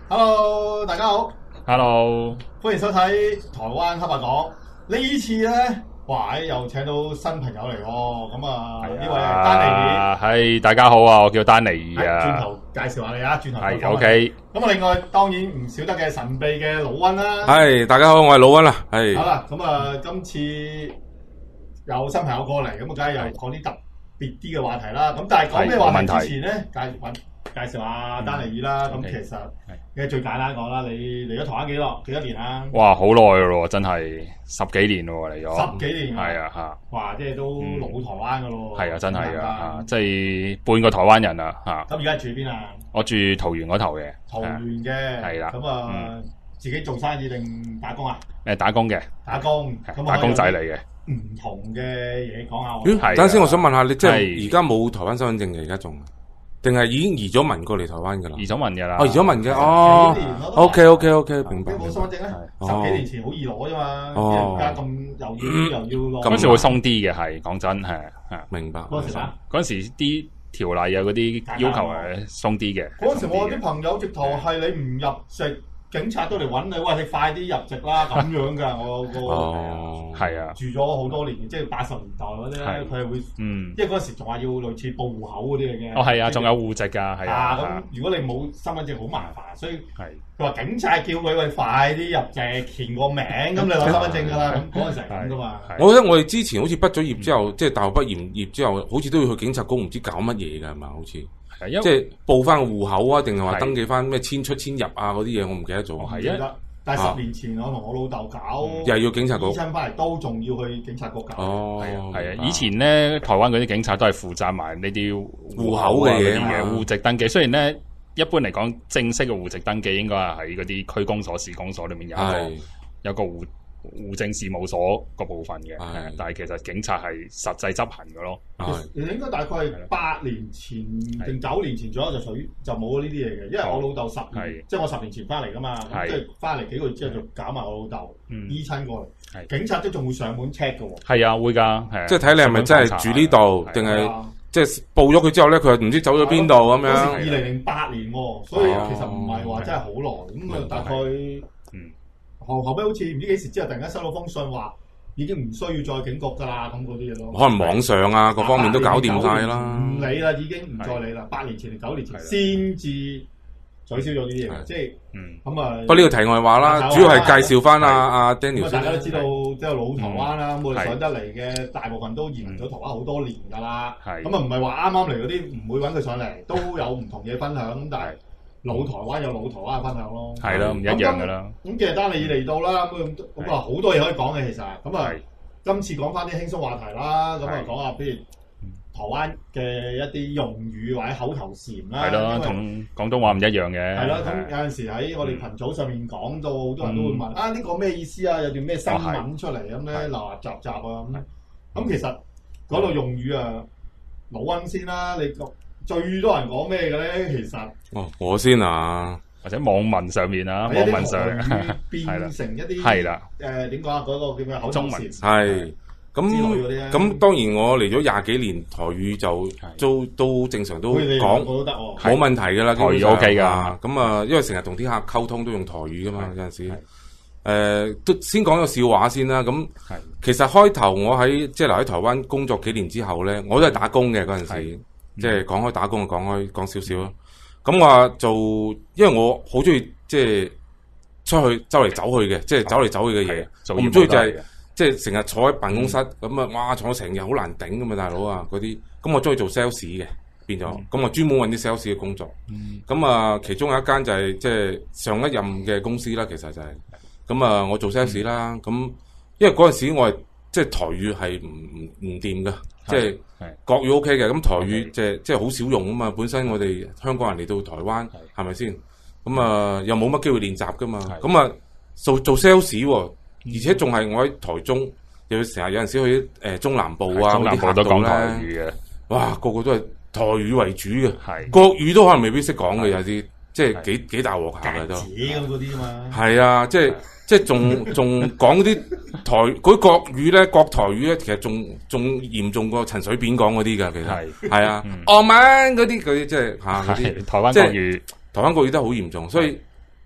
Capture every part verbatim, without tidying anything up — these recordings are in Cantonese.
Hello，大家好。 Hello， 歡迎收睇台灣黑白講。呢次咧，哇！又請到新朋友嚟喎。咁啊，呢位係丹尼爾。 係大家好啊，我叫丹尼爾啊。 轉頭介紹下你啊，轉頭係 OK。 咁啊，另外當然唔少得嘅神秘嘅老溫啦。 係大家好，我係老溫啦。係。 好啦，咁啊，今次有新朋友過嚟，咁啊，梗係又講啲特別啲嘅話題啦。咁但係講咩話題之前咧，介揾。介紹下丹尼爾啦，咁、嗯、其實嘅最簡單講啦，你嚟咗台灣幾耐？幾多年啦？ 哇，好耐噶咯，真係十幾年咯嚟咗。 十幾年係啊吓。 哇，即係都老台灣噶咯。係、 嗯、啊，真係噶吓，即係半個台灣人啊吓。 咁而家住邊啊？ 我住桃園嗰頭嘅。 桃園嘅係啦。咁啊、嗯，自己做生意定打工啊？ 誒，打工嘅。 打工。 打工仔嚟嘅。 唔同嘅嘢講下。 咦？等陣先，我想問下你，即係而家冇台灣身份證嘅，而家仲？定係已經移咗民過嚟台灣噶啦？ 移咗民噶啦。 哦，移咗民嘅哦。O K O K O K， 明白。 冇身份證咧，十幾年前好易攞啫嘛。哦。而家咁又要又要攞。 嗰陣時會鬆啲嘅，係講真係係。 明白。 嗰陣時啊？ 嗰陣時啲條例啊，嗰啲要求係鬆啲嘅。 嗰陣時我啲朋友直頭係你唔入籍，警察都嚟揾你，喂，你快啲入籍啦咁樣噶。我個係啊， 住咗好多年，即係八十年代嗰啲咧，佢係會，嗯，因為嗰陣時仲話要類似報戶口嗰啲嚟嘅。 哦，係啊，仲有戶籍㗎，係啊。 咁如果你冇身份證好麻煩，所以佢話警察叫佢喂快啲入籍填個名，咁你攞身份證㗎啦。咁嗰陣時係咁㗎嘛。 我覺得我哋之前好似畢咗業之後，即係大學畢業業之後，好似都要去警察局，唔知搞乜嘢㗎係嘛？好似。即係報翻個戶口啊，定係話登記翻咩遷出遷入啊嗰啲嘢，我唔記得咗。 係啊，但係十年前我同我老豆搞， 又係要警察局， 醫生翻嚟都仲要去警察局搞。 哦， 係啊，以前咧台灣嗰啲警察都係負責埋呢啲戶口嘅嘢嘅戶籍登記。雖然咧一般嚟講，正式嘅戶籍登記應該係喺嗰啲區公所、市公所裏面有個有個戶。戶政事務所個部分嘅，但係其實警察係實際執行嘅咯。 其實應該大概係八年前定九年前左右就屬於就冇呢啲嘢嘅，因為我老豆十年，即係我十年前翻嚟噶嘛，即係翻嚟幾個月之後就搞埋我老豆醫親過嚟，警察都仲會上門 check 嘅喎。 係啊，會㗎， 即係睇你係咪真係住呢度，定係即係報咗佢之後咧，佢又唔知走咗邊度咁樣。 二零零八年喎，所以其實唔係話真係好耐，咁啊大概。後後尾好似唔知幾時之後，突然間收到封信話已經唔需要再警局㗎啦，咁嗰啲嘢咯。 可能網上啊，各方面都搞掂晒啦。 唔理啦，已經唔再理啦。八年前定九年前先至取消咗呢啲嘢，即係咁啊。不過呢個題外話啦，主要係介紹翻阿阿 Daniel。 大家都知道，即係老台灣啦，咁我哋上得嚟嘅大部分都移民咗台灣好多年㗎啦。咁啊，唔係話啱啱嚟嗰啲唔會揾佢上嚟，都有唔同嘢分享。咁但係老台灣有老台灣嘅分享咯， 係咯，唔一樣噶啦。 咁其實丹尼爾嚟到啦，咁咁啊好多嘢可以講嘅其實。咁啊，今次講翻啲輕鬆話題啦，咁啊講下，譬如台灣嘅一啲用語或者口頭禪啦。 係咯，同廣東話唔一樣嘅。係咯，咁有陣時喺我哋群組上面講到，好多人都會問啊，呢個咩意思啊？有段咩新聞出嚟咁咧，嗱嗱雜雜啊咁。咁其實嗰度用語啊，老溫先啦，你個。最多人講咩嘅咧？其實哦，我先啊， 或者網民上面啊，網民上變成一啲係啦， 誒點講啊？嗰個叫咩口頭禪係咁咁。當然我嚟咗廿幾年，台語就都都正常都講都得喎， 冇問題㗎啦。 台語 OK 㗎。 咁啊，因為成日同啲客溝通都用台語㗎嘛，有陣時誒都先講個笑話先啦。咁其實開頭我喺即係留喺台灣工作幾年之後咧，我都係打工嘅嗰陣時。即係講開打工，講開講少少咯。咁話做，因為我好中意即係出去周嚟走去嘅，即係走嚟走去嘅嘢。我唔中意就係即係成日坐喺辦公室咁啊！哇，坐成日好難頂㗎嘛，大佬啊嗰啲。咁我中意做 sales 嘅，變咗。咁我專門揾啲 sales 嘅工作。咁啊，其中有一間就係即係上一任嘅公司啦，其實就係。咁啊，我做 sales 啦。咁因為嗰陣時我係即係台語係唔唔唔掂㗎。即係國語 OK 嘅，咁台語即係即係好少用啊嘛。本身我哋香港人嚟到台灣係咪先？咁啊又冇乜機會練習噶嘛。咁啊做做 sales，而且仲係我喺台中，又要成日有陣時去誒中南部啊嗰啲客度咧。哇，個個都係台語為主嘅，國語都可能未必識講嘅，有啲即係幾幾大鑊下嘅都。 咁嗰啲啊嘛。係啊，即係。即係仲仲講嗰啲台嗰啲國語咧，國台語咧，其實仲仲嚴重過陳水扁講嗰啲㗎，其實係係啊，哦，man嗰啲嗰啲即係嚇嗰啲台灣國語， 台灣國語都好嚴重，所以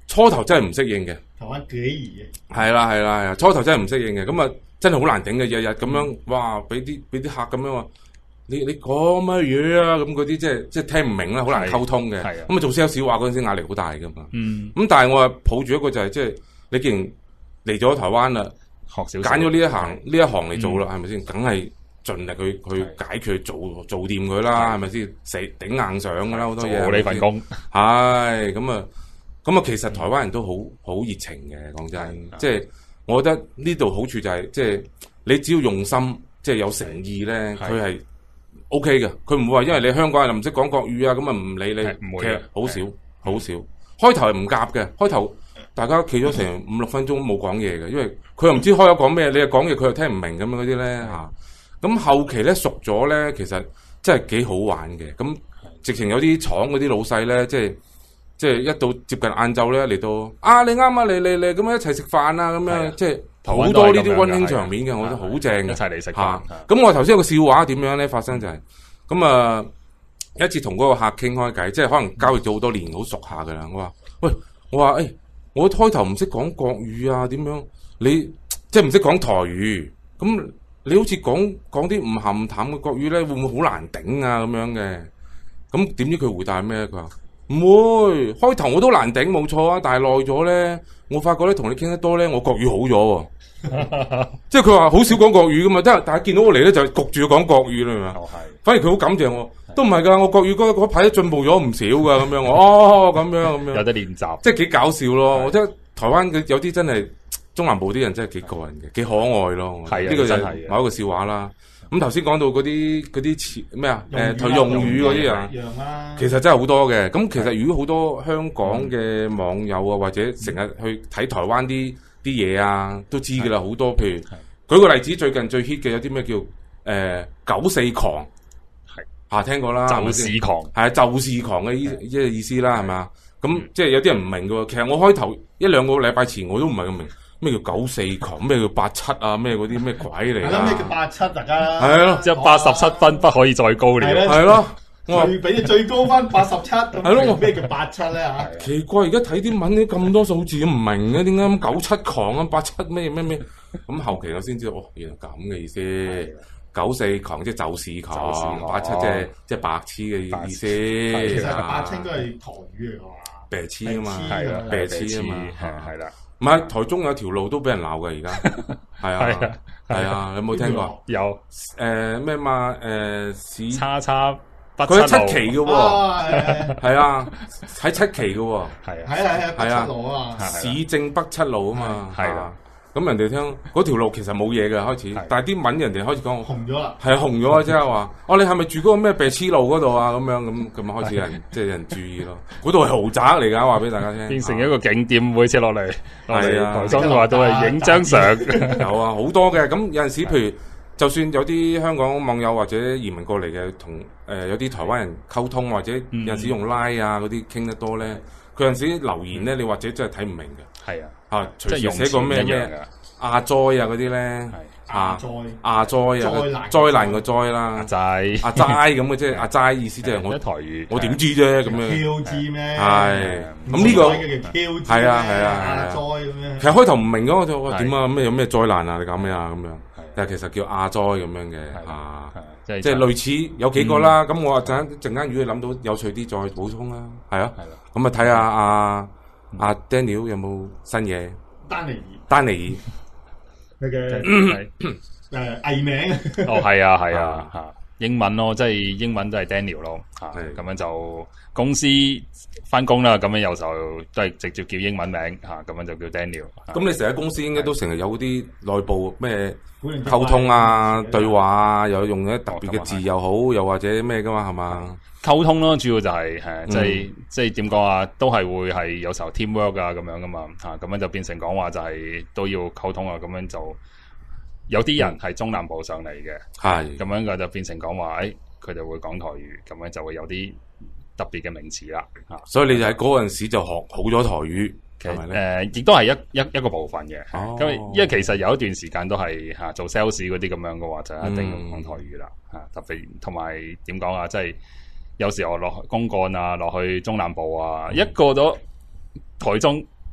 初頭真係唔適應嘅。 台灣幾易嘅。 係啦係啦係啊，初頭真係唔適應嘅，咁啊真係好難頂嘅，日日咁樣，哇！俾啲俾啲客咁樣話，你你講乜嘢啊？咁嗰啲即係即係聽唔明啦，好難溝通嘅。咁啊做 sales 話嗰陣時壓力好大噶嘛。嗯。咁但係我啊抱住一個就係即係你既然嚟咗台灣啦， 學少揀咗呢一行呢一行嚟做啦，係咪先？梗係盡力去去解決做做掂佢啦，係咪先？死頂硬上噶啦，好多嘢。 做呢份工係咁啊，咁啊，其實台灣人都好好熱情嘅，講真，即係我覺得呢度好處就係即係你只要用心，即係有誠意咧，佢係 O K 嘅，佢唔會話因為你香港人唔識講國語啊，咁啊唔理你， 唔會， 其實好少好少。開頭係唔夾嘅，開頭大家企咗成五六分鐘冇講嘢嘅，因為佢又唔知開口講咩，你又講嘢佢又聽唔明咁樣嗰啲咧嚇。咁後期咧熟咗咧，其實真係幾好玩嘅。咁直情有啲廠嗰啲老細咧，即係即係一到接近晏晝咧嚟到，啊你啱啊，嚟嚟嚟咁樣一齊食飯啊咁樣，即係好多呢啲溫馨場面嘅，我覺得好正嘅。一齊嚟食飯。 咁我頭先有個笑話點樣咧發生就係，咁啊一次同嗰個客傾開偈，即係可能交易咗好多年，好熟下噶啦。我話喂，我話誒，我開頭唔識講國語啊，點樣你即係唔識講台語咁。你好似講講啲唔鹹唔淡嘅國語咧，會唔會好難頂啊？咁樣嘅，咁點知佢回答咩？佢話唔會，開頭我都難頂，冇錯啊。但係耐咗咧，我發覺咧同你傾得多咧，我國語好咗喎。即係佢話好少講國語噶嘛，即係但係見到我嚟咧就焗住要講國語啦嘛。反而佢好感謝我，都唔係㗎，我國語嗰嗰排都進步咗唔少㗎咁樣。哦，咁樣咁樣， 有得練習， 即係幾搞笑咯。我覺得台灣嘅有啲真係。中南部啲人真係幾過癮嘅，幾可愛咯。係呢個就係某一個笑話啦。咁頭先講到嗰啲嗰啲詞咩啊？誒，台用語嗰啲啊，其實真係好多嘅。咁其實如果好多香港嘅網友啊，或者成日去睇台灣啲啲嘢啊，都知㗎啦。好多譬如舉個例子，最近最 hit 嘅有啲咩叫誒九四狂，係嚇聽過啦， 就是狂係啊，就是狂嘅意即係意思啦，係咪？咁即係有啲人唔明㗎喎。其實我開頭一兩個禮拜前我都唔係咁明。咩叫九四狂？咩叫八七啊？咩嗰啲咩鬼嚟？係咯， 咩叫八七？大家係咯， 即係八十七分不可以再高了。 係咯， 我俾你最高分八十七。係咯，咩叫八七咧？吓， 奇怪，而家睇啲文啲咁多數字唔明嘅，點解咁九七狂啊？八七咩咩咩？咁後期我先知道，哦，原來咁嘅意思。九四狂即係就是狂，八七即係即係白痴嘅意思。 其實八七應該係台語嚟嘅嘛， 白痴啊嘛， 係啦， 白痴啊嘛， 係啦。 唔係台中有條路都俾人鬧嘅而家，係啊係啊，有冇聽過？ 有誒咩嘛誒市叉叉， 佢係七期嘅喎，係啊喺七期嘅喎， 係啊係啊係啊，北七路啊嘛， 市政北七路啊嘛， 係啦。 咁人哋聽嗰條路其實冇嘢嘅開始，但係啲文人哋開始講紅咗啦， 係啊紅咗啊，即係話哦你係咪住嗰個咩白痴路嗰度啊？咁樣咁咁開始人即係人注意咯。嗰度係豪宅嚟㗎，話俾大家聽。 變成一個景點，每次落嚟， 係啊， 台中嘅話都係影張相。 有啊，好多嘅。咁有陣時，譬如就算有啲香港網友或者移民過嚟嘅，同誒有啲台灣人溝通，或者有陣時用 Line 啊嗰啲傾得多咧，佢有陣時留言咧，你或者真係睇唔明嘅。 係啊。 啊，隨時寫個咩咩亞災啊嗰啲咧， 亞災亞災啊，災難個災啦， 阿齋阿齋咁嘅即係阿齋意思即係我台語， 我點知啫咁樣 ？Q 字咩？ 係咁呢個係啊係啊亞災咁樣。 其實開頭唔明嗰我就話點啊咩有咩災難啊你搞咩啊咁樣，但係其實叫亞災咁樣嘅啊，即係類似有幾個啦。咁我陣陣間如果你諗到有趣啲再補充啦，係啊，咁啊睇下阿。阿 Daniel 有冇新嘢？ 丹尼爾， 丹尼爾，佢嘅誒藝名。 哦，係啊，係啊，吓英文咯，即係英文都係 Daniel 咯，吓咁樣就公司翻工啦，咁樣有時候都係直接叫英文名吓，咁樣就叫 Daniel。 咁你成日喺公司應該都成日有啲內部咩溝通啊、對話啊，有用一特別嘅字又好，又或者咩噶嘛，係嘛？ 溝通咯，主要就係、是、誒，即係即係點講啊，都係會係有時候 teamwork 啊咁樣噶嘛，吓咁樣就變成講話就係都要溝通啊，咁樣就有啲人係中南部上嚟嘅，係咁、嗯、樣嘅就變成講話，誒佢哋會講台語，咁樣就會有啲特別嘅名詞啦，吓。所以你就喺嗰陣時就學好咗台語，係咪咧？誒，亦都係一一一個部分嘅，咁、哦、因為其實有一段時間都係吓做 sales 嗰啲咁樣嘅話，就一定要講台語啦，吓、嗯、特別同埋點講啊，即係。有時候落公幹啊，落去中南部啊，嗯、一過咗台中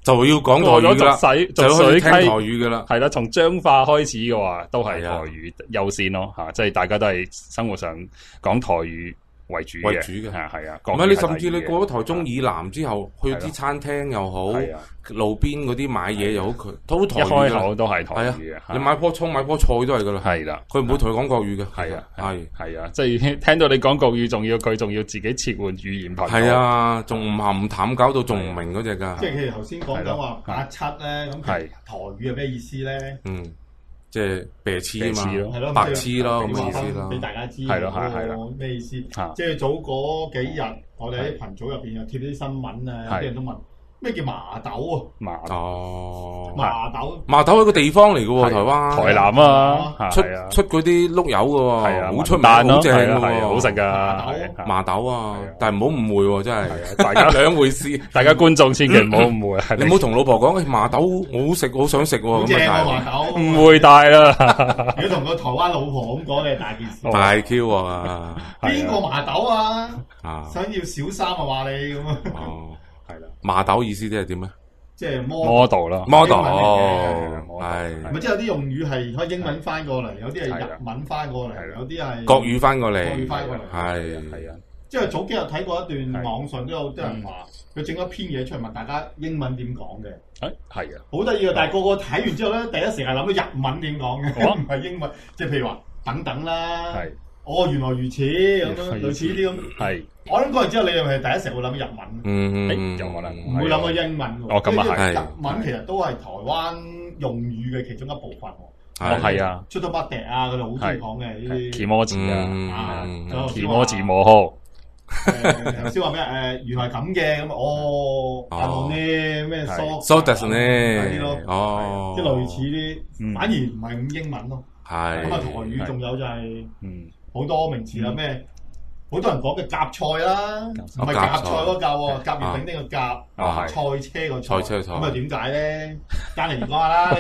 就要講台語啦， 水就可以聽台語噶啦。 係啦，從彰化開始嘅話，都係台語優先咯嚇，即係大家都係生活上講台語為主嘅， 為主嘅係係啊。 唔係你甚至你過咗台中以南之後，去啲餐廳又好，路邊嗰啲買嘢又好，佢都台語。 一開口都係台語嘅。 你買棵葱買棵菜都係噶啦。係啦，佢唔會同你講國語嘅。 係啊， 係係啊，即係聽到你講國語，仲要佢仲要自己切換語言頻道。 係啊，仲唔鹹唔淡，搞到仲唔明嗰隻㗎。 即係佢頭先講緊話八七咧，咁台語係咩意思咧？ 嗯。即係白痴啊嘛， 咯， 白痴咯咁嘅意思咯， 俾大家知係咯係咯咩意思？即係早嗰幾日，我哋喺群組入邊又貼啲新聞啊，有啲人都問咩叫麻豆啊？ 麻哦， 麻豆， 麻豆係個地方嚟嘅喎，台灣台南啊， 出出嗰啲碌柚嘅喎，好出名，好正嘅喎， 好食㗎麻豆啊！但係唔好誤會喎，真係大家兩回事， 大家觀眾千祈唔好誤會， 你唔好同老婆講麻豆我好食，好想食喎， 好正啊麻豆， 誤會大啦！ 如果同個台灣老婆咁講，你係大件事， 大 Q 啊！ 邊個麻豆啊？想要小三啊話你咁啊？ 係啦， 麻豆意思即係點咧？ 即係 model 啦 ，model 係，咪即係有啲用語係可以英文翻過嚟，有啲係日文翻過嚟，有啲係國語翻過嚟， 國語翻過嚟， 係係啊。 即係早幾日睇過一段網上都有啲人話，佢整咗篇嘢出嚟問大家英文點講嘅。 誒係啊， 好得意啊！但係個個睇完之後咧，第一時間諗到日文點講嘅，唔係英文。即係譬如話等等啦，哦原來如此咁樣，類似啲咁。 係。我諗嗰日之後，你係咪第一時會諗到日文？ 嗯嗯， 有可能唔會諗到英文喎。 哦，咁啊係。 日文其實都係台灣用語嘅其中一部分。 哦，係啊。 出到北笛啊，佢哋好中意講嘅呢啲。 奇摩字啊， 奇摩字摩號。 誒頭先話咩？誒原來咁嘅咁哦，啊冇呢咩 so so does 呢啲咯， 哦， 即係類似啲，反而唔係咁英文咯。 係咁啊，台語仲有就係嗯好多名詞啦，咩好多人講嘅夾菜啦，唔係夾菜嗰夾喎，夾月餅呢個夾，賽車個賽，咁啊點解咧？嘉玲講下啦，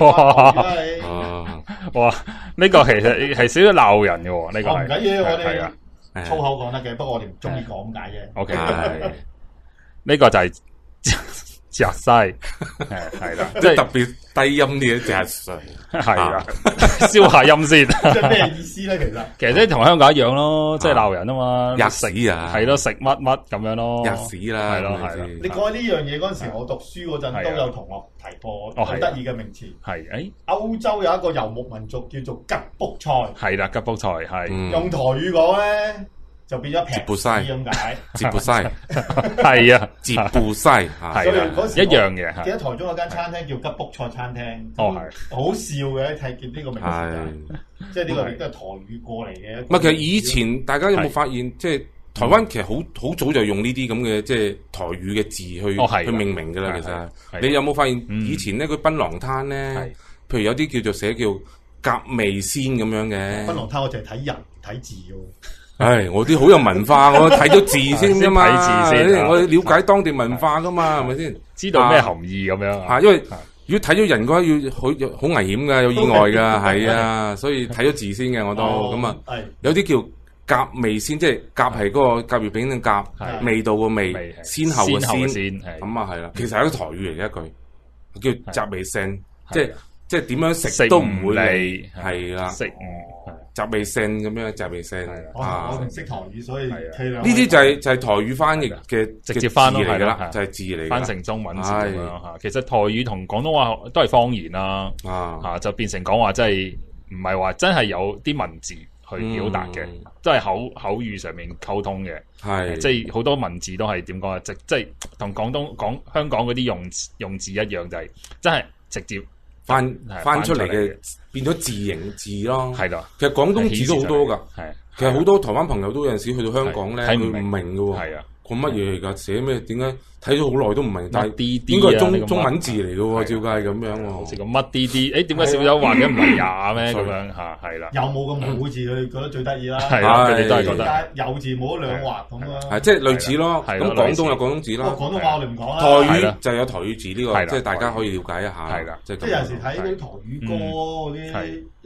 哇！呢個其實係少少鬧人嘅喎，呢個唔緊要，我哋。粗口講得嘅，不過我哋唔中意講咁解啫。 O K，呢個就係夾西，係啦， 即係特別低音啲嘅夾西， 係啦，消下音先。 即係咩意思咧？其實其實即係同香港一樣咯，即係鬧人啊嘛， 吔屎啊， 係咯，食乜乜咁樣咯， 吔屎啦， 係咯係咯。 你講起呢樣嘢嗰陣時，我讀書嗰陣都有同學提過，好得意嘅名詞。 係誒， 歐洲有一個游牧民族叫做吉卜賽， 係啦，吉卜賽係用台語講咧。就變咗劈屎咁解， 接布西係啊， 接布西係一樣嘅。 記得台中有間餐廳叫吉卜賽餐廳， 哦係， 好笑嘅睇見呢個名字，即係呢個亦都係台語過嚟嘅。 唔係，其實以前大家有冇發現，即係台灣其實好好早就用呢啲咁嘅即係台語嘅字去去命名㗎啦。其實你有冇發現以前咧，佢檳榔攤咧，譬如有啲叫做寫叫甲味鮮咁樣嘅。 檳榔攤我淨係睇人睇字喎。 唉，我啲好有文化，我睇咗字先啫嘛， 睇字先， 我了解當地文化噶嘛，係咪先？ 知道咩含義咁樣啊？因為如果睇咗人嘅話，要好好危險噶，有意外噶，係啊，所以睇咗字先嘅我都咁啊。有啲叫甲味鮮，即係甲係嗰個甲月餅嘅甲，味道個味，先後嘅先，咁啊係啦。其實係一個台語嚟嘅一句，叫甲味鮮，即係即係點樣食都唔會膩，係啦。雜味聲咁樣，雜味聲啊！我唔識台語，所以呢啲就係就係台語翻譯嘅直接翻咯，係啦，就係字嚟， 翻成中文字咁樣嚇。其實台語同廣東話都係方言啦，嚇就變成講話，真係唔係話真係有啲文字去表達嘅，都係口口語上面溝通嘅，係即係好多文字都係點講啊？即即係同廣東講香港嗰啲用用字一樣，就係真係直接。 翻翻出嚟嘅變咗字形字咯， 係啦。 其實廣東字都好多噶， 係。 其實好多台灣朋友都有陣時去到香港咧，佢唔明噶喎。 係啊， 講乜嘢嚟㗎？寫咩？點解睇咗好耐都唔明？但係啲應該係中中文字嚟㗎喎，照計係咁樣喎。 好似個乜啲啲，誒點解小友話嘅唔係呀咩咁樣嚇？係啦。 有冇個冇字佢覺得最得意啦？ 係啊，佢哋都係覺得。 有字冇兩畫咁樣。 係即係類似咯。咁廣東有廣東字啦。 廣東話我哋唔講啦。 台語就有台語字呢個，即係大家可以了解一下。 係啦， 即係有陣時睇啲台語歌嗰啲一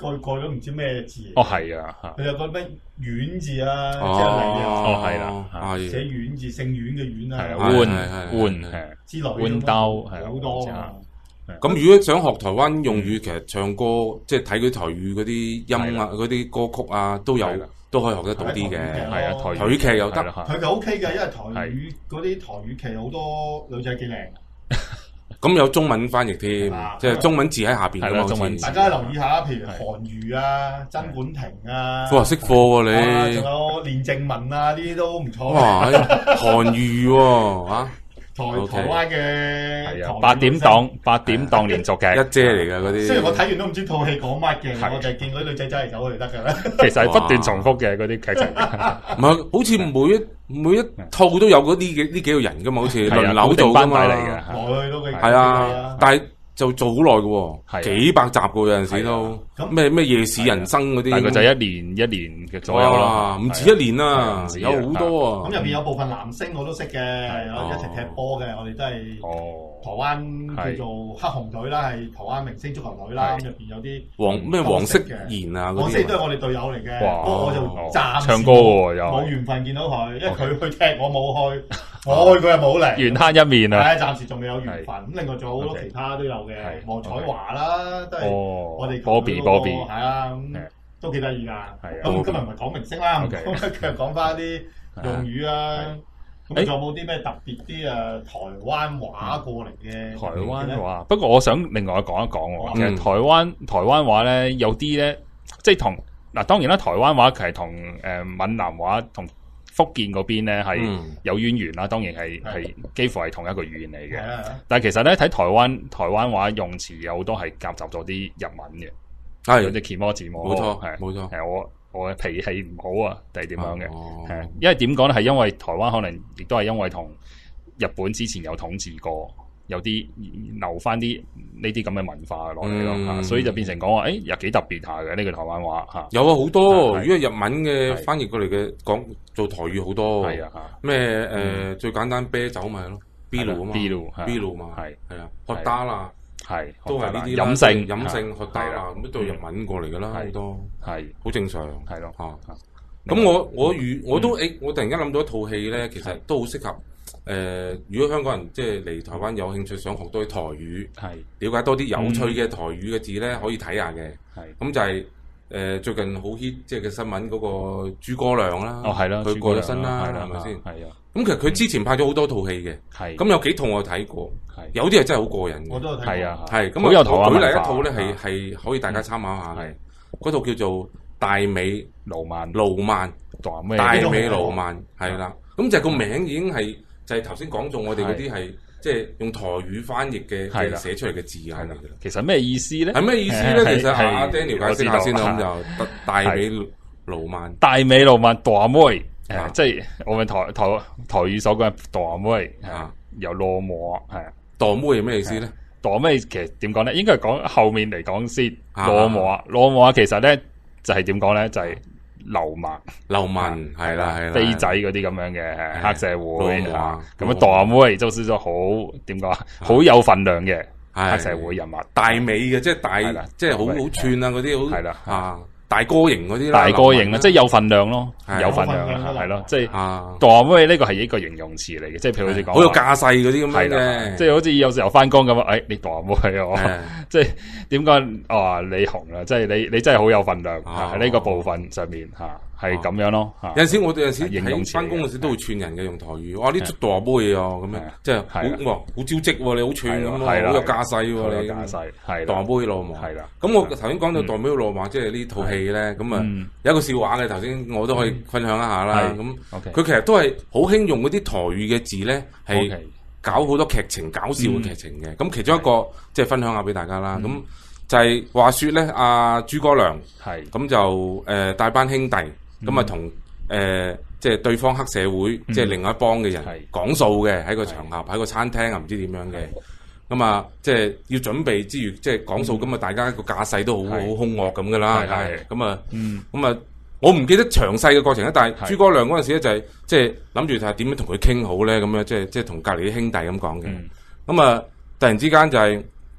蓋蓋都唔知咩字。 哦，係啊， 佢有個咩丸字啊，即哦係嚟啊， 哦係啦， 係寫丸字，姓丸嘅丸啊， 係係彎彎係之類彎刀係好多啊。 咁如果想學台灣用語，其實唱歌即係睇佢台語嗰啲音啊、嗰啲歌曲啊，都有都可以學得到啲嘅。 係啊，台台語劇又得， 佢就 O K 嘅，因為台語嗰啲台語劇好多女仔幾靚。 咁有中文翻譯添，即係中文字喺下邊㗎嘛。 中文字大家留意下，譬如韓瑜啊、曾冠廷啊， 哇，識貨喎你！ 仲有練正文啊，呢啲都唔錯。 哇，韓瑜喎嚇！ 台台灣嘅八點檔八點檔連續劇一姐嚟㗎嗰啲。 雖然我睇完都唔知套戲講乜嘅，我就係見嗰啲女仔走嚟走去就得㗎啦。 其實係不斷重複嘅嗰啲劇情。 唔係，好似每一每一套都有嗰啲幾呢幾個人㗎嘛，好似輪流做㗎嘛。 來去都幾係啊，但係就做好耐㗎喎，幾百集㗎有陣時都。咩咩夜市人生嗰啲， 大概就一年一年嘅左右啦， 唔止一年啦，有好多啊。 咁入邊有部分男星我都識嘅，有一齊踢波嘅，我哋都係台灣叫做黑熊隊啦，係台灣明星足球隊啦。咁入邊有啲黃咩黃色賢啊， 黃色都係我哋隊友嚟嘅。不過我就暫時唱歌喎，又冇緣分見到佢，因為佢去踢我冇去，我去佢又冇嚟， 緣慳一面啊。 係暫時仲未有緣分。咁另外仲有好多其他都有嘅，黃彩華啦，都係我哋。 Bobby，Bobby 係啊，咁都幾得意㗎。咁今日唔係講明星啦，咁繼續講翻啲用語啊。咁仲有冇啲咩特別啲啊？台灣話過嚟嘅台灣話，不過我想另外講一講喎。其實台灣台灣話咧有啲咧，即係同嗱當然啦，台灣話其實同誒閩南話同福建嗰邊咧係有淵源啦。當然係係幾乎係同一個語言嚟嘅。但係其實咧睇台灣台灣話用詞有好多係夾雜咗啲日文嘅。 係有隻鍵摩字母， 冇錯， 係冇錯。 係我我嘅脾氣唔好啊，定係點樣嘅？係因為點講咧？係因為台灣可能亦都係因為同日本之前有統治過，有啲留翻啲呢啲咁嘅文化落嚟咯，所以就變成講話，誒又幾特別下嘅呢個台灣話嚇。 有啊，好多。如果日文嘅翻譯過嚟嘅講做台語好多。 係啊， 咩誒最簡單啤酒咪係咯 ，Bilu 啊嘛 ，Bilu 嘛，係係啊，喝打啦。係，都係呢啲飲性飲性學大啦，咁都係日文過嚟噶啦，好多係好正常， 係咯嚇。咁我我如我都誒，我突然間諗到一套戲咧，其實都好適合誒。如果香港人即係嚟台灣有興趣想學多啲台語，係了解多啲有趣嘅台語嘅字咧，可以睇下嘅。係咁就係誒最近好 hit 即係嘅新聞嗰個諸葛亮啦， 哦係啦， 佢過咗身啦，係咪先？係啊。咁其實佢之前拍咗好多套戲嘅，係咁有幾套我睇過，係有啲係真係好過癮嘅， 我都有睇。 係啊， 係咁好有台灣文化。 舉例一套咧，係係可以大家參考下嘅，嗰套叫做《大美盧曼》， 盧曼，大美盧曼係啦。咁就係個名已經係就係頭先講中我哋嗰啲係即係用台語翻譯嘅嘅寫出嚟嘅字眼嚟嘅。 其實咩意思咧？ 係咩意思咧？其實阿阿 Daniel 解釋下先啦，咁就大美盧曼， 大美盧曼大妹。誒，即係我們台台台語所講嘅大妹，啊，有羅摩，係啊， 大妹係咩意思咧？ 大妹其實點講咧？應該係講後面嚟講先。羅摩，羅摩其實咧就係點講咧？就係流氓， 流氓係啦係啦， 飛仔嗰啲咁樣嘅黑社會啊。咁啊，大妹就係咗好點講啊？好有份量嘅黑社會人物， 大美嘅，即係大，即係好好串啊嗰啲，好係啦啊。大哥型嗰啲大哥型啊，即係有份量咯，有份量係咯，即係大妹呢個係一個形容詞嚟嘅，即係譬如好似講好有架勢嗰啲咁樣嘅， 即係好似有時候翻工咁啊，誒你大妹啊，即係點講啊你紅啦，即係你你真係好有份量喺呢個部分上面吓。係咁樣咯， 有陣時我哋有陣時喺翻工嗰時都會串人嘅用台語，哇呢出大杯啊咁樣，即係好哇好招積喎，你好串咁咯，好有架勢喎你， 架勢係大杯羅馬，係啦。咁我頭先講到大杯羅馬，即係呢套戲咧，咁啊有一個笑話嘅，頭先我都可以分享一下啦。咁佢其實都係好興用嗰啲台語嘅字咧，係搞好多劇情搞笑嘅劇情嘅。咁其中一個即係分享下俾大家啦。咁就係話說咧，阿諸葛亮係咁就誒帶班兄弟。咁啊，同誒即係對方黑社會，即係另外一幫嘅人講數嘅，喺個場合，喺個餐廳啊，唔知點樣嘅。咁啊，即係要準備之餘，即係講數，咁啊，大家個架勢都好好兇惡咁噶啦。係咁啊，咁啊，我唔記得詳細嘅過程啦。但係諸葛亮嗰陣時咧，就係即係諗住睇下點樣同佢傾好咧。咁樣即係即係同隔離啲兄弟咁講嘅。咁啊，突然之間就係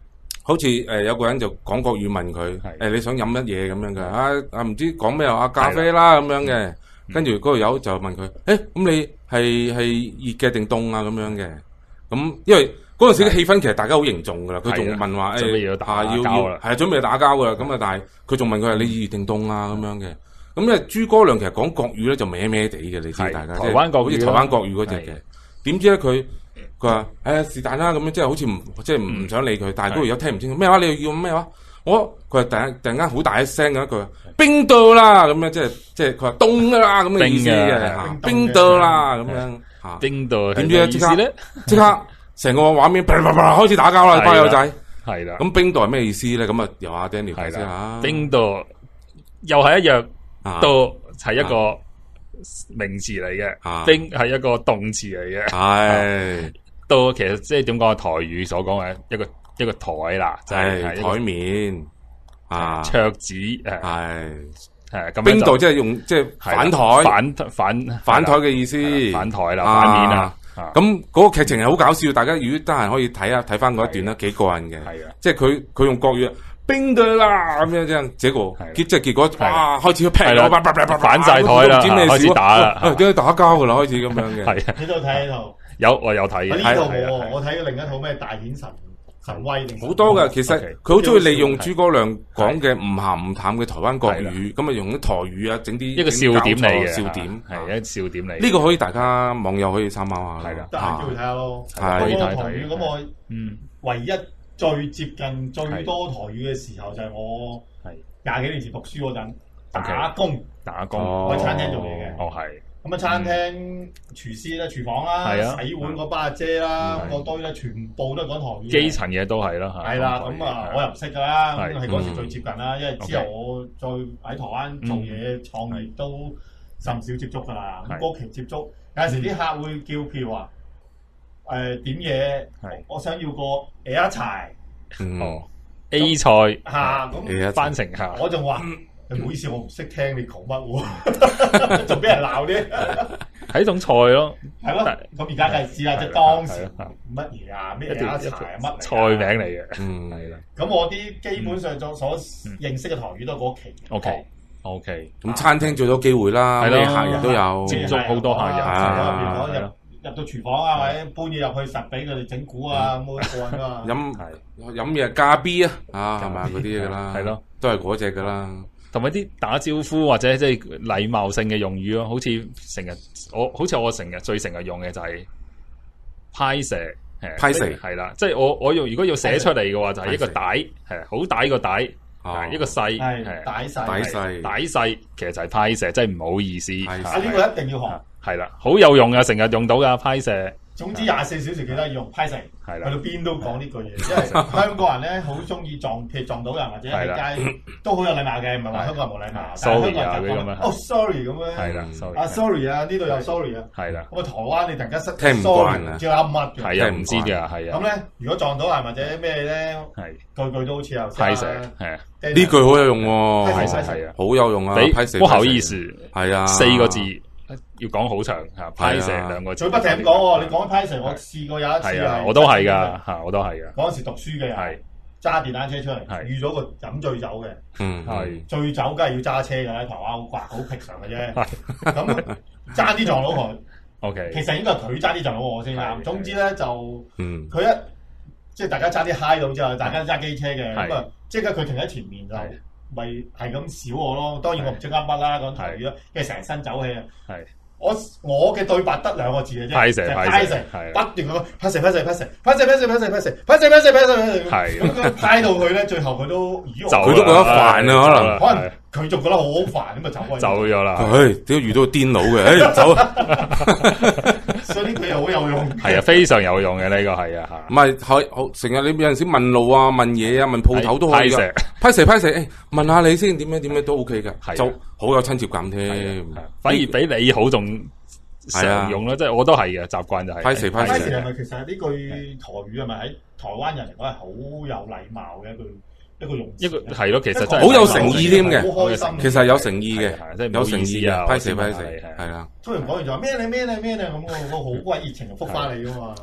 好似誒有個人就講國語問佢誒你想飲乜嘢咁樣嘅啊啊唔知講咩啊咖啡啦咁樣嘅，跟住嗰個友就問佢誒咁你係係熱嘅定凍啊咁樣嘅，咁因為嗰陣時嘅氣氛其實大家好凝重噶啦，佢仲問話誒要打要要係啊準備打交噶啦，咁啊但係佢仲問佢係你熱定凍啊咁樣嘅，咁因為諸葛亮其實講國語咧就歪歪地嘅，你知大家台灣國語好似台灣國語嗰隻嘅，點知咧佢佢話誒是但啦咁樣，即係好似唔即係唔想理佢，但係嗰度有聽唔清楚咩話，你要咩話？我佢話突然突然間好大一聲嘅一句冰到啦咁樣，即係即係佢話凍噶啦咁嘅意思嘅，冰到啦咁樣嚇， 冰到點知咧即刻咧即刻成個畫面啪啪啪開始打交啦，班友仔係啦。 咁冰到係咩意思咧？咁啊由阿 Daniel 解釋下。 冰到又係一樣，到係一個名詞嚟嘅，冰係一個動詞嚟嘅，係到其實即係點講？台語所講嘅一個。一個台啦，就係台面啊， 桌子誒， 係係咁。 冰度即係用即係反台， 反反反台嘅意思， 反台啦，反面啊。 咁嗰個劇情係好搞笑，大家如果得閒可以睇下睇翻嗰一段啦，幾過癮嘅。係啊，即係佢佢用國語冰到啦咁樣這樣，結果結即係結果哇開始劈啦， 反晒台啦，開始打啦， 點解打交噶啦？開始咁樣嘅。 係喺度睇呢套， 有我有睇。 呢套冇，我睇另一套咩大顯神。神威好多噶，其實佢好中意利用諸葛亮講嘅唔鹹唔淡嘅台灣國語，咁啊用啲台語啊，整啲一個笑點嚟嘅， 笑點係一笑點嚟。 呢個可以大家網友可以參考下， 係啦， 得閒機會睇下咯。 係講到台語咁，我嗯唯一最接近最多台語嘅時候就係我廿幾年前讀書嗰陣打工， 打工喺餐廳做嘢嘅。 哦係。 咁啊，餐廳廚師咧、廚房啦、洗碗嗰班阿姐啦，嗰堆咧全部都係講台語。 基層嘢都係啦， 係啦。咁啊，我又唔識㗎啦，咁係嗰時最接近啦。因為之後我再喺台灣做嘢創業都甚少接觸㗎啦。咁嗰期接觸有陣時啲客會叫票啊，誒點嘢，我想要個 A 柴， 哦 A 菜嚇咁翻成嚇， 我就話。唔好意思，我唔識聽你講乜喎，仲俾人鬧啲。 係一種菜咯， 係咯。咁而家梗係知啦，即係當時乜嘢啊，咩嘢茶啊，乜菜名嚟嘅。嗯，係啦。 咁我啲基本上所所認識嘅台語都係嗰期。 O K，O K。 咁餐廳最多機會啦，咩客人都有， 接觸好多客人。 係入入到廚房啊，或者搬嘢入去實俾佢哋整蠱啊，咁好過癮啊。 飲飲嘢加 B 啊，啊係咪嗰啲㗎啦？係咯，都係嗰隻㗎啦。 同埋啲打招呼或者即係禮貌性嘅用語咯，好似成日我好似我成日最成日用嘅就係拍蛇， 拍蛇係啦，即係我我用如果要寫出嚟嘅話就係一個歹係好歹個歹，一個細係歹細歹細歹細，其實就係拍蛇，即係唔好意思。 啊呢個一定要學， 係啦，好有用噶，成日用到噶拍蛇。 總之廿四小時記得要用拍蛇，去到邊都講呢句嘢，因為香港人咧好中意撞，譬如撞到人或者喺街都好有禮貌嘅，唔係話香港人冇禮貌。 sorry 啊嗰啲咁樣。 哦 sorry 咁樣。係啦，sorry。啊 sorry 啊，呢度有 sorry 啊。係啦。咁啊台灣你突然間失聽唔慣啊， 知啱乜嘅。 係啊，唔知㗎，係啊。 咁咧，如果撞到人或者咩咧，係句句都好似有拍蛇，係啊。 呢句好有用喎， 係啊， 好有用啊，拍蛇。 不好意思， 係啊， 四個字。要講好長嚇，拍蛇兩個字。 佢不停咁講喎，你講拍蛇，我試過有一次係， 我都係噶嚇，我都係噶。 嗰陣時讀書嘅人，揸電單車出嚟，遇咗個飲醉酒嘅， 嗯係醉酒梗係要揸車㗎，喺台灣好刮好平常嘅啫。咁揸啲撞到佢，OK，其實應該係佢揸啲撞到我先啱。總之咧就，佢一即係大家揸啲嗨到之後，大家都揸機車嘅，咁啊即刻佢停喺前面就。咪係咁少我咯，當然我唔知啱乜啦，講台語啦，跟住成身走氣啊！係我我嘅對白得兩個字嘅啫， 拍蛇拍蛇，不斷咁拍蛇拍蛇拍蛇拍蛇拍蛇拍蛇拍蛇拍蛇拍蛇拍蛇，係咁拍到佢咧，最後佢都佢都覺得煩啊，可能可能佢仲覺得好煩咁啊，走開走咗啦。 唉，點解遇到個癲佬嘅？誒走。 所以呢句又好有用， 係啊，非常有用嘅呢個係啊嚇。 唔係係好成日你有陣時問路啊、問嘢啊、問鋪頭都可以㗎。拍蛇拍蛇，誒問下你先點樣點樣都 OK 㗎，就好有親切感添。 反而比你好仲常用啦，即係我都係嘅習慣就係。 拍蛇拍蛇係咪其實呢句台語係咪喺台灣人嚟講係好有禮貌嘅一句？一個用一個係咯，其實真係好有誠意添嘅， 好開心。 其實有誠意嘅， 即係有誠意啊！批死批死， 係啦。突然講完就話咩你咩你咩你咁，我我好鬼熱情復翻你噶嘛。 係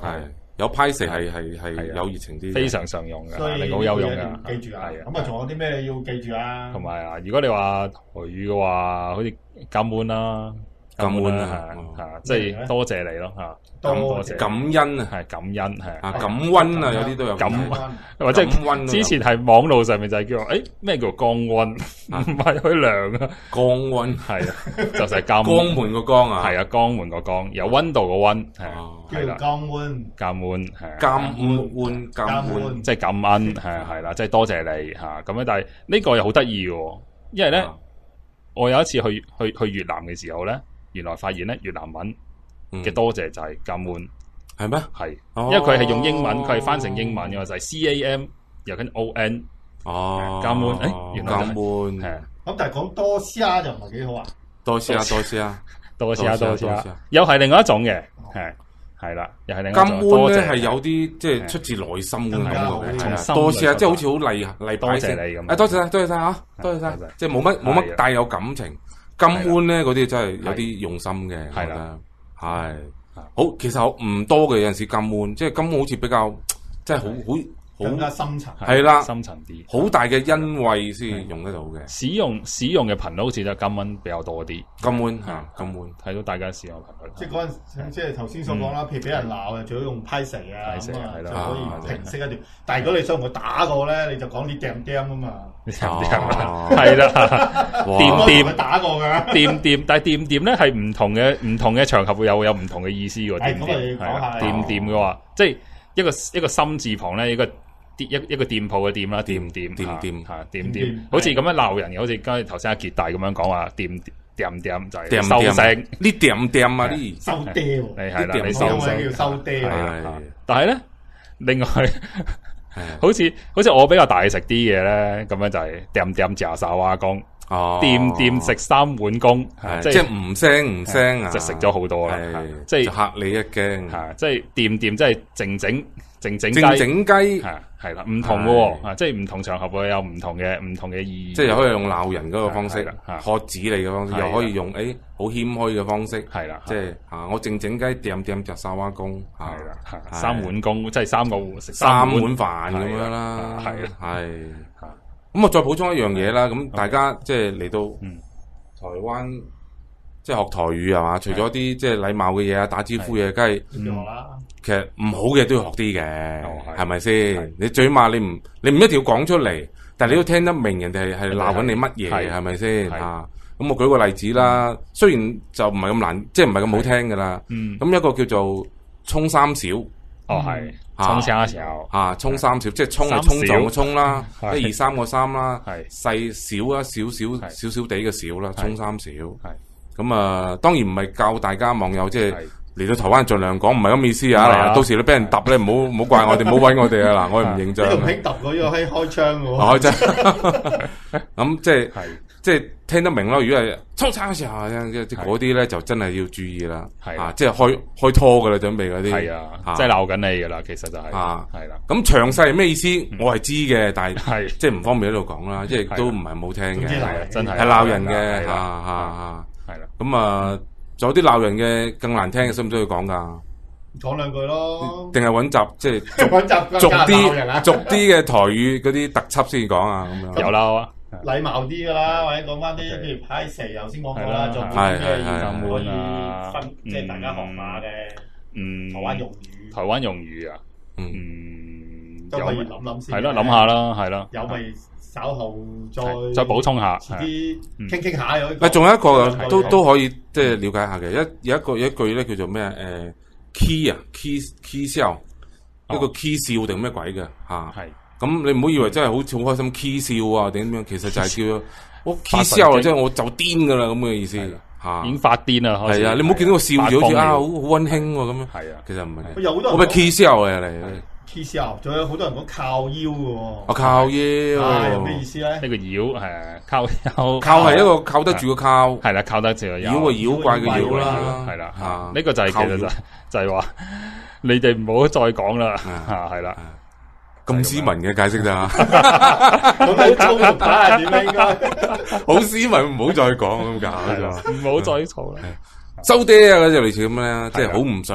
有派蛇係係係有熱情啲， 非常常用嘅， 所以你好有用嘅。 記住啊！咁啊，仲有啲咩要記住啊？ 同埋啊，如果你話台語嘅話，好似感恩啦， 感恩啊，嚇，即係多謝你咯嚇， 多謝感恩啊， 係感恩係啊，感溫啊，有啲都有感，或者之前係網路上面就係叫誒咩叫降溫，唔係去涼啊， 降溫係啊，就係江江門個江啊， 係啊，江門個江有溫度個溫係係啦，降溫感恩係感恩感恩， 即係感恩係係啦，即係多謝你嚇咁樣。但係呢個又好得意嘅，因為咧我有一次去去去越南嘅時候咧，原來發現咧越南文嘅多謝就係感恩， 係咩？ 係，因為佢係用英文，佢係翻成英文嘅，就係 C A M 又跟 O N 哦， 感恩，誒，原來感恩係。 咁但係講多謝就唔係幾好啊？ 多謝啊，多謝啊， 多謝啊，多謝啊，又係另外一種嘅，係係啦，又係另外一種。 感恩咧係有啲即係出自內心嘅感覺嘅，係啊，多謝啊，即係好似好禮禮拜性你咁。 誒，多謝晒，多謝晒嚇，多謝晒，即係冇乜冇乜帶有感情。感恩咧嗰啲真係有啲用心嘅，係啦，係好。其實唔多嘅，有陣時感恩，即係感恩好似比較即係好好。 更加深層係啦， 深層啲， 好大嘅恩惠先用得到嘅。 使用使用嘅頻率好似就感恩比較多啲。 感恩嚇，感恩睇到大家使用頻率。 即係嗰陣，即係頭先所講啦。譬如俾人鬧啊，最好用批蛇啊，咁啊就可以平息一段。但係如果你想同佢打過咧，你就講啲掂掂啊嘛。 係啦，掂掂打過㗎。 掂掂，但係掂掂咧係唔同嘅，唔同嘅場合會有有唔同嘅意思喎。掂掂係掂掂嘅話，即係一個一個心字旁咧，一個。一一個店鋪嘅店啦，店店店店嚇店店，好似咁樣鬧人嘅，好似剛才頭先阿傑大咁樣講話，店店店就係收聲， 呢店店啊呢收嗲， 你係啦，你收聲叫收嗲係，但係咧，另外好似好似我比較大食啲嘢咧，咁樣就係店店炸沙瓦公，店店食三碗公， 即係唔聲唔聲啊， 就食咗好多啦，即係嚇你一驚嚇，即係店店即係靜靜。靜靜雞， 靜靜雞係係啦，唔同嘅喎，啊，即係唔同場合會有唔同嘅唔同嘅意義。 即係又可以用鬧人嗰個方式，喝止你嘅方式，又可以用誒好謙虛嘅方式， 係啦， 即係啊，我靜靜雞掂掂隻沙瓦公，係啦，三碗公，即係三個食三碗飯咁樣啦，係係。咁我再補充一樣嘢啦，咁大家即係嚟到台灣，即係學台語係嘛？除咗啲即係禮貌嘅嘢啊，打招呼嘢，梗係其實唔好嘅都要學啲嘅，係咪先？你最起碼你唔你唔一定要講出嚟，但係你都聽得明人哋係係鬧緊你乜嘢，係咪先啊？咁我舉個例子啦，雖然就唔係咁難，即係唔係咁好聽噶啦。咁一個叫做沖三小， 哦係，沖三小啊，沖三小，即係沖係沖撞嘅沖啦，一二三個三啦，細小啊，少少少少地嘅少啦，沖三小。咁啊，當然唔係教大家網友即係。嚟到台灣盡量講，唔係咁意思啊！到時你俾人揼咧，唔好唔好怪我哋，唔好搵我哋啊！嗱，我唔認賬。你同兄揼嗰個可以開槍嘅喎。 開槍。咁即係即係聽得明咯。如果係抽叉嘅時候，即係嗰啲咧就真係要注意啦。係啊，即係開開拖㗎啦，準備嗰啲。係啊，即係鬧緊你㗎啦，其實就係。啊，係啦。咁詳細係咩意思？我係知嘅，但係即係唔方便喺度講啦，即係都唔係冇聽嘅。 真係。 係鬧人嘅，嚇嚇嚇。係啦。咁啊。仲有啲鬧人嘅更難聽嘅，需唔需要講噶？ 講兩句咯。定係揾集即係揾集逐啲逐啲嘅台語嗰啲特輯先講啊，咁樣。 有啦， 禮貌啲噶啦，或者講翻啲譬如派蛇，頭先講過啦，仲有啲咩可以分，即係大家學下嘅。嗯，台灣用語。 台灣用語啊，嗯， 都可以諗諗先。 係啦，諗下啦，係啦。 有咪？稍後再再補充下， 遲啲傾傾下有。 啊，仲有一個都都可以即係了解下嘅，一有一個有一句咧叫做咩誒 key 啊 key key 笑，一個 key 笑定咩鬼嘅嚇？係咁你唔好以為真係好似好開心 key 笑啊定點樣，其實就係叫我 key 笑啊，即係我就癲噶啦咁嘅意思嚇。已經發癲啦， 係啊！你唔好見到個笑字好似啊好好溫馨喎咁樣。係啊，其實唔係。 有好多我咪 key 笑嘅嚟。 K C R， 仲有好多人講靠腰嘅喎。 哦，靠腰， 有咩意思咧？ 呢個腰係靠腰， 靠係一個靠得住個靠， 係啦，靠得住個腰。 妖個妖怪嘅妖啦， 係啦嚇。呢個就係其實就就係話，你哋唔好再講啦嚇，係啦。 咁斯文嘅解釋咋？ 咁好粗俗打係點咧？應該好斯文，唔好再講咁搞就， 唔好再嘈啦。 收爹啊！嗰隻類似咁咧，即係好唔順利。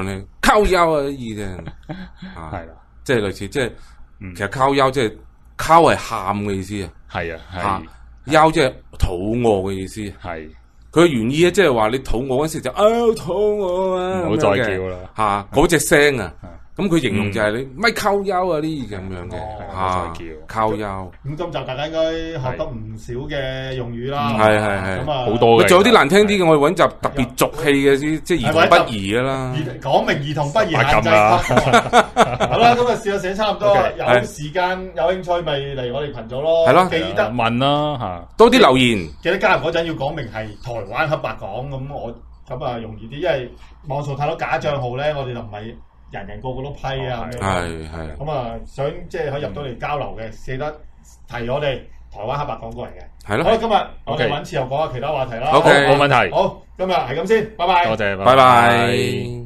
靠腰啊啲意啫， 係啦， 即係類似，即係其實靠腰即係靠係喊嘅意思啊， 係啊， 係腰即係肚餓嘅意思， 係佢嘅原意咧，即係話你肚餓嗰時就啊肚餓啊， 唔好再叫啦， 吓嗰隻聲啊。咁佢形容就係你咪靠腰啊啲咁樣嘅，嚇靠腰。 咁今集大家應該學得唔少嘅用語啦， 係係係， 咁啊好多嘅。 仲有啲難聽啲嘅，我哋揾集特別俗氣嘅啲，即係兒童不宜㗎啦。 講明兒童不宜限制。好啦，咁啊試下寫差唔多，有時間有興趣咪嚟我哋群組咯。 係咯， 記得問啦嚇， 多啲留言。 記得加入嗰陣要講明係台灣黑白講，咁我咁啊容易啲，因為網上太多假帳號咧，我哋就唔係。人人個個都批啊，咁係係。 咁啊，想即係可以入到嚟交流嘅，記得提我哋台灣黑白講過嚟嘅。 係咯。 好啦，今日我哋揾次又講下其他話題啦。 OK， 冇問題。 好，今日係咁先，拜拜。 多謝， 拜拜。